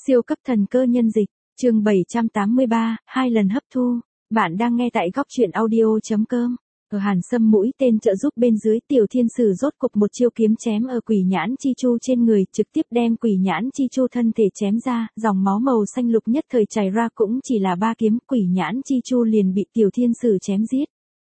Siêu cấp thần cơ nhân dịch, chương 783, 2 lần hấp thu. Bạn đang nghe tại góc truyện audio.com. Ở Hàn Sâm mũi tên trợ giúp bên dưới, tiểu thiên sử rốt cục một chiêu kiếm chém ở quỷ nhãn chi chu trên người, trực tiếp đem quỷ nhãn chi chu thân thể chém ra, dòng máu màu xanh lục nhất thời chảy ra, cũng chỉ là 3 kiếm, quỷ nhãn chi chu liền bị tiểu thiên sử chém giết.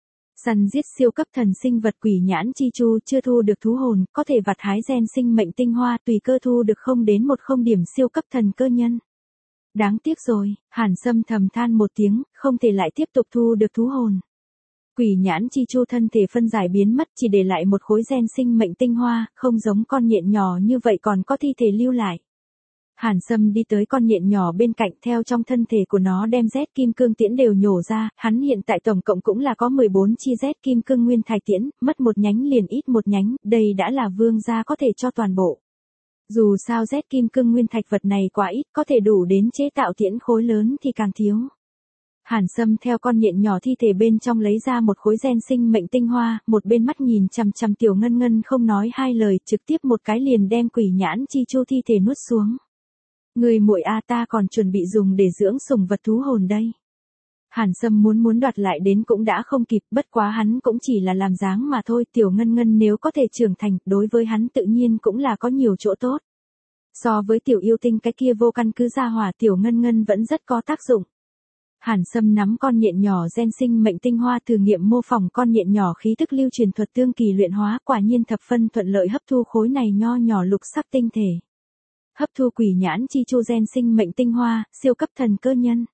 Săn giết siêu cấp thần sinh vật quỷ nhãn chi chu chưa thu được thú hồn, có thể vặt hái gen sinh mệnh tinh hoa, tùy cơ thu được 0 đến 10 điểm siêu cấp thần cơ nhân. Đáng tiếc rồi, Hàn Sâm thầm than một tiếng, không thể lại tiếp tục thu được thú hồn. Quỷ nhãn chi chu thân thể phân giải biến mất, chỉ để lại một khối gen sinh mệnh tinh hoa, không giống con nhện nhỏ như vậy còn có thi thể lưu lại. Hàn Sâm đi tới con nhện nhỏ bên cạnh, theo trong thân thể của nó đem Z kim cương tiễn đều nhổ ra, hắn hiện tại tổng cộng cũng là có 14 chi Z kim cương nguyên thạch tiễn, mất một nhánh liền ít một nhánh, đây đã là vương gia có thể cho toàn bộ. Dù sao Z kim cương nguyên thạch vật này quá ít, có thể đủ đến chế tạo tiễn khối lớn thì càng thiếu. Hàn Sâm theo con nhện nhỏ thi thể bên trong lấy ra một khối gen sinh mệnh tinh hoa, một bên mắt nhìn chằm chằm tiểu ngân ngân không nói hai lời, trực tiếp một cái liền đem quỷ nhãn chi chu thi thể nuốt xuống. Người muội a, ta còn chuẩn bị dùng để dưỡng sủng vật thú hồn đây. Hàn Sâm muốn đoạt lại đến cũng đã không kịp, bất quá hắn cũng chỉ là làm dáng mà thôi, tiểu ngân ngân nếu có thể trưởng thành, đối với hắn tự nhiên cũng là có nhiều chỗ tốt. So với tiểu yêu tinh cái kia vô căn cứ gia hỏa, tiểu ngân ngân vẫn rất có tác dụng. Hàn Sâm nắm con nhện nhỏ gen sinh mệnh tinh hoa thử nghiệm mô phỏng con nhện nhỏ khí tức lưu truyền thuật tương kỳ luyện hóa, quả nhiên thập phân thuận lợi hấp thu khối này nho nhỏ lục sắc tinh thể. Hấp thu quỷ nhãn chi chu gen sinh mệnh tinh hoa, siêu cấp thần cơ nhân.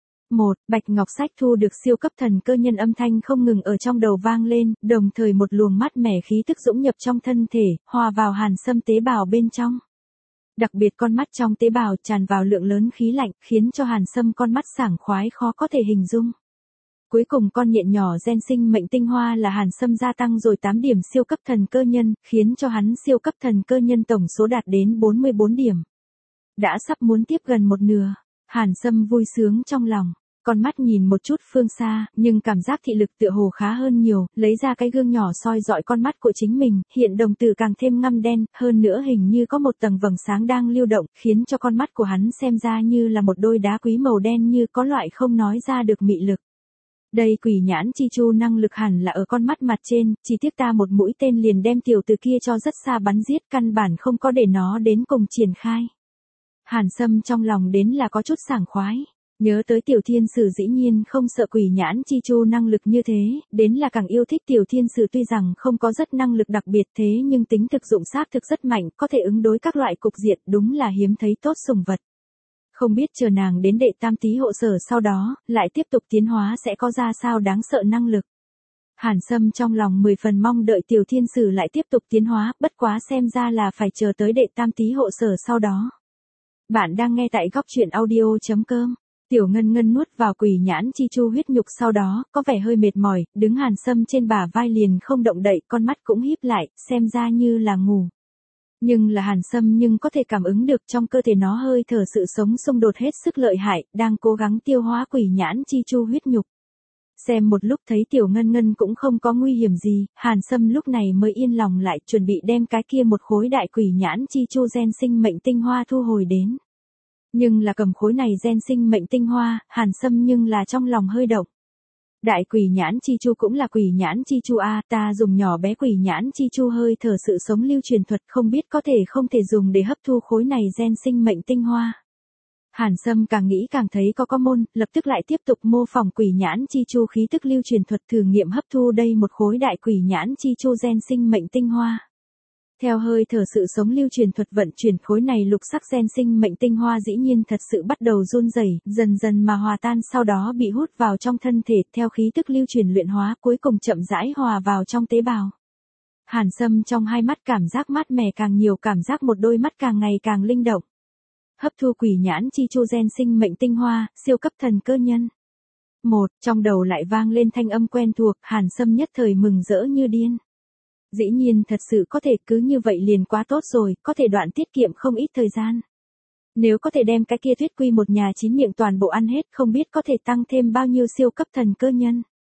1. Bạch ngọc sách thu được siêu cấp thần cơ nhân, âm thanh không ngừng ở trong đầu vang lên, đồng thời một luồng mát mẻ khí tức dũng nhập trong thân thể, hòa vào Hàn Sâm tế bào bên trong. Đặc biệt con mắt trong tế bào tràn vào lượng lớn khí lạnh, khiến cho Hàn Sâm con mắt sảng khoái khó có thể hình dung. Cuối cùng con nhện nhỏ gen sinh mệnh tinh hoa là Hàn Sâm gia tăng rồi 8 điểm siêu cấp thần cơ nhân, khiến cho hắn siêu cấp thần cơ nhân tổng số đạt đến 44 điểm. Đã sắp muốn tiếp gần một nửa, Hàn Sâm vui sướng trong lòng. Con mắt nhìn một chút phương xa, nhưng cảm giác thị lực tựa hồ khá hơn nhiều, lấy ra cái gương nhỏ soi dọi con mắt của chính mình, hiện đồng tử càng thêm ngăm đen, hơn nữa hình như có một tầng vầng sáng đang lưu động, khiến cho con mắt của hắn xem ra như là một đôi đá quý màu đen, như có loại không nói ra được mị lực. Đây quỷ nhãn chi chu năng lực hẳn là ở con mắt mặt trên, chỉ tiếc ta một mũi tên liền đem tiểu từ kia cho rất xa bắn giết, căn bản không có để nó đến cùng triển khai. Hàn Sâm trong lòng đến là có chút sảng khoái. Nhớ tới tiểu thiên sử dĩ nhiên không sợ quỷ nhãn chi chu năng lực như thế, đến là càng yêu thích tiểu thiên sử, tuy rằng không có rất năng lực đặc biệt thế nhưng tính thực dụng xác thực rất mạnh, có thể ứng đối các loại cục diện, đúng là hiếm thấy tốt sủng vật. Không biết chờ nàng đến đệ tam tý hộ sở sau đó, lại tiếp tục tiến hóa sẽ có ra sao đáng sợ năng lực. Hàn Sâm trong lòng 10 phần mong đợi tiểu thiên sử lại tiếp tục tiến hóa, bất quá xem ra là phải chờ tới đệ tam tý hộ sở sau đó. Bạn đang nghe tại góc truyện audio.com. Tiểu ngân ngân nuốt vào quỷ nhãn chi chu huyết nhục sau đó, có vẻ hơi mệt mỏi, đứng Hàn Sâm trên bả vai liền không động đậy, con mắt cũng híp lại, xem ra như là ngủ. Nhưng là Hàn Sâm nhưng có thể cảm ứng được trong cơ thể nó hơi thở sự sống xung đột hết sức lợi hại, đang cố gắng tiêu hóa quỷ nhãn chi chu huyết nhục. Xem một lúc thấy tiểu ngân ngân cũng không có nguy hiểm gì, Hàn Sâm lúc này mới yên lòng lại, chuẩn bị đem cái kia một khối đại quỷ nhãn chi chu gen sinh mệnh tinh hoa thu hồi đến. Nhưng là cầm khối này gen sinh mệnh tinh hoa, Hàn Sâm nhưng là trong lòng hơi động. Đại quỷ nhãn chi chu cũng là quỷ nhãn chi chu a, ta dùng nhỏ bé quỷ nhãn chi chu hơi thở sự sống lưu truyền thuật, không biết có thể không thể dùng để hấp thu khối này gen sinh mệnh tinh hoa. Hàn Sâm càng nghĩ càng thấy có môn, lập tức lại tiếp tục mô phỏng quỷ nhãn chi chu khí tức lưu truyền thuật, thử nghiệm hấp thu đây một khối đại quỷ nhãn chi chu gen sinh mệnh tinh hoa. Theo hơi thở sự sống lưu truyền thuật vận chuyển, khối này lục sắc gen sinh mệnh tinh hoa dĩ nhiên thật sự bắt đầu run rẩy, dần dần mà hòa tan, sau đó bị hút vào trong thân thể, theo khí tức lưu truyền luyện hóa, cuối cùng chậm rãi hòa vào trong tế bào. Hàn Sâm trong hai mắt cảm giác mát mẻ càng nhiều, cảm giác một đôi mắt càng ngày càng linh động. Hấp thu quỷ nhãn chi chu gen sinh mệnh tinh hoa, siêu cấp thần cơ nhân. 1. Trong đầu lại vang lên thanh âm quen thuộc, Hàn Sâm nhất thời mừng rỡ như điên. Dĩ nhiên thật sự có thể, cứ như vậy liền quá tốt rồi, có thể đoạn tiết kiệm không ít thời gian. Nếu có thể đem cái kia Tuyết Quy một nhà 9 miệng toàn bộ ăn hết, không biết có thể tăng thêm bao nhiêu siêu cấp thần cơ nhân.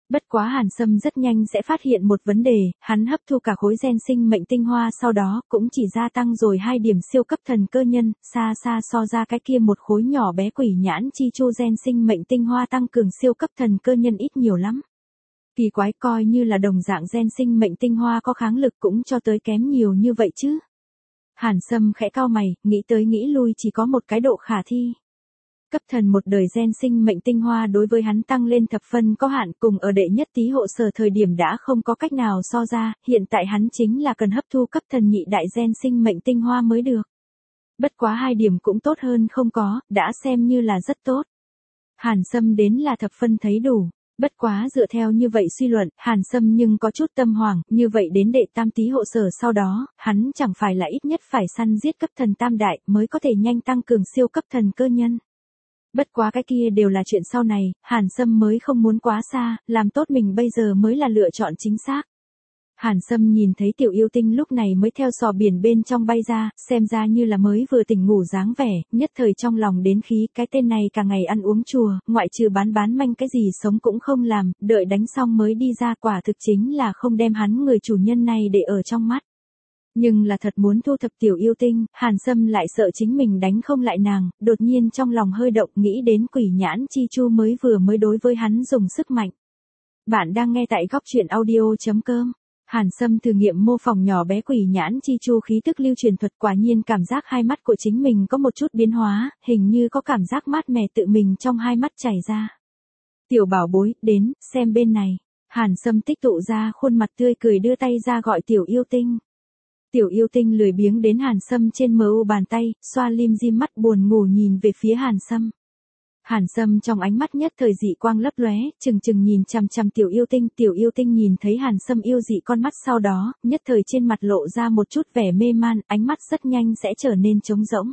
Bất quá Hàn Sâm rất nhanh sẽ phát hiện một vấn đề, hắn hấp thu cả khối gen sinh mệnh tinh hoa sau đó cũng chỉ gia tăng rồi 2 điểm siêu cấp thần cơ nhân, xa xa so ra cái kia một khối nhỏ bé quỷ nhãn chi chu gen sinh mệnh tinh hoa tăng cường siêu cấp thần cơ nhân ít nhiều lắm. Kỳ quái, coi như là đồng dạng gen sinh mệnh tinh hoa có kháng lực cũng cho tới kém nhiều như vậy chứ. Hàn Sâm khẽ cau mày, nghĩ tới nghĩ lui chỉ có một cái độ khả thi. Cấp thần một đời gen sinh mệnh tinh hoa đối với hắn tăng lên thập phân có hạn, cùng ở đệ nhất tí hộ sở thời điểm đã không có cách nào so ra, hiện tại hắn chính là cần hấp thu cấp thần nhị đại gen sinh mệnh tinh hoa mới được. Bất quá 2 điểm cũng tốt hơn không có, đã xem như là rất tốt. Hàn Sâm đến là thập phân thấy đủ. Bất quá dựa theo như vậy suy luận, Hàn Sâm nhưng có chút tâm hoàng, như vậy đến đệ tam tí hộ sở sau đó, hắn chẳng phải là ít nhất phải săn giết cấp thần tam đại mới có thể nhanh tăng cường siêu cấp thần cơ nhân. Bất quá cái kia đều là chuyện sau này, Hàn Sâm mới không muốn quá xa, làm tốt mình bây giờ mới là lựa chọn chính xác. Hàn Sâm nhìn thấy tiểu yêu tinh lúc này mới theo sò biển bên trong bay ra, xem ra như là mới vừa tỉnh ngủ dáng vẻ, nhất thời trong lòng đến khí, cái tên này cả ngày ăn uống chùa, ngoại trừ bán manh cái gì sống cũng không làm, đợi đánh xong mới đi ra, quả thực chính là không đem hắn người chủ nhân này để ở trong mắt. Nhưng là thật muốn thu thập tiểu yêu tinh, Hàn Sâm lại sợ chính mình đánh không lại nàng, đột nhiên trong lòng hơi động nghĩ đến quỷ nhãn chi chu mới đối với hắn dùng sức mạnh. Bạn đang nghe tại góc truyện audio.com. Hàn Sâm thử nghiệm mô phỏng nhỏ bé quỷ nhãn chi chu khí tức lưu truyền thuật, quả nhiên cảm giác hai mắt của chính mình có một chút biến hóa, hình như có cảm giác mát mẻ tự mình trong hai mắt chảy ra. Tiểu bảo bối, đến, xem bên này. Hàn Sâm tích tụ ra khuôn mặt tươi cười đưa tay ra gọi tiểu yêu tinh. Tiểu yêu tinh lười biếng đến Hàn Sâm trên mu bàn tay, xoa lim dim mắt buồn ngủ nhìn về phía Hàn Sâm. Hàn Sâm trong ánh mắt nhất thời dị quang lấp lóe, chừng nhìn chằm chằm tiểu yêu tinh nhìn thấy Hàn Sâm yêu dị con mắt sau đó, nhất thời trên mặt lộ ra một chút vẻ mê man, ánh mắt rất nhanh sẽ trở nên trống rỗng.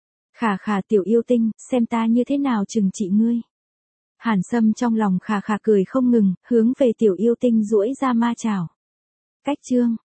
Khà tiểu yêu tinh, xem ta như thế nào trừng trị ngươi. Hàn Sâm trong lòng khà cười không ngừng, hướng về tiểu yêu tinh duỗi ra ma chảo. Cách chương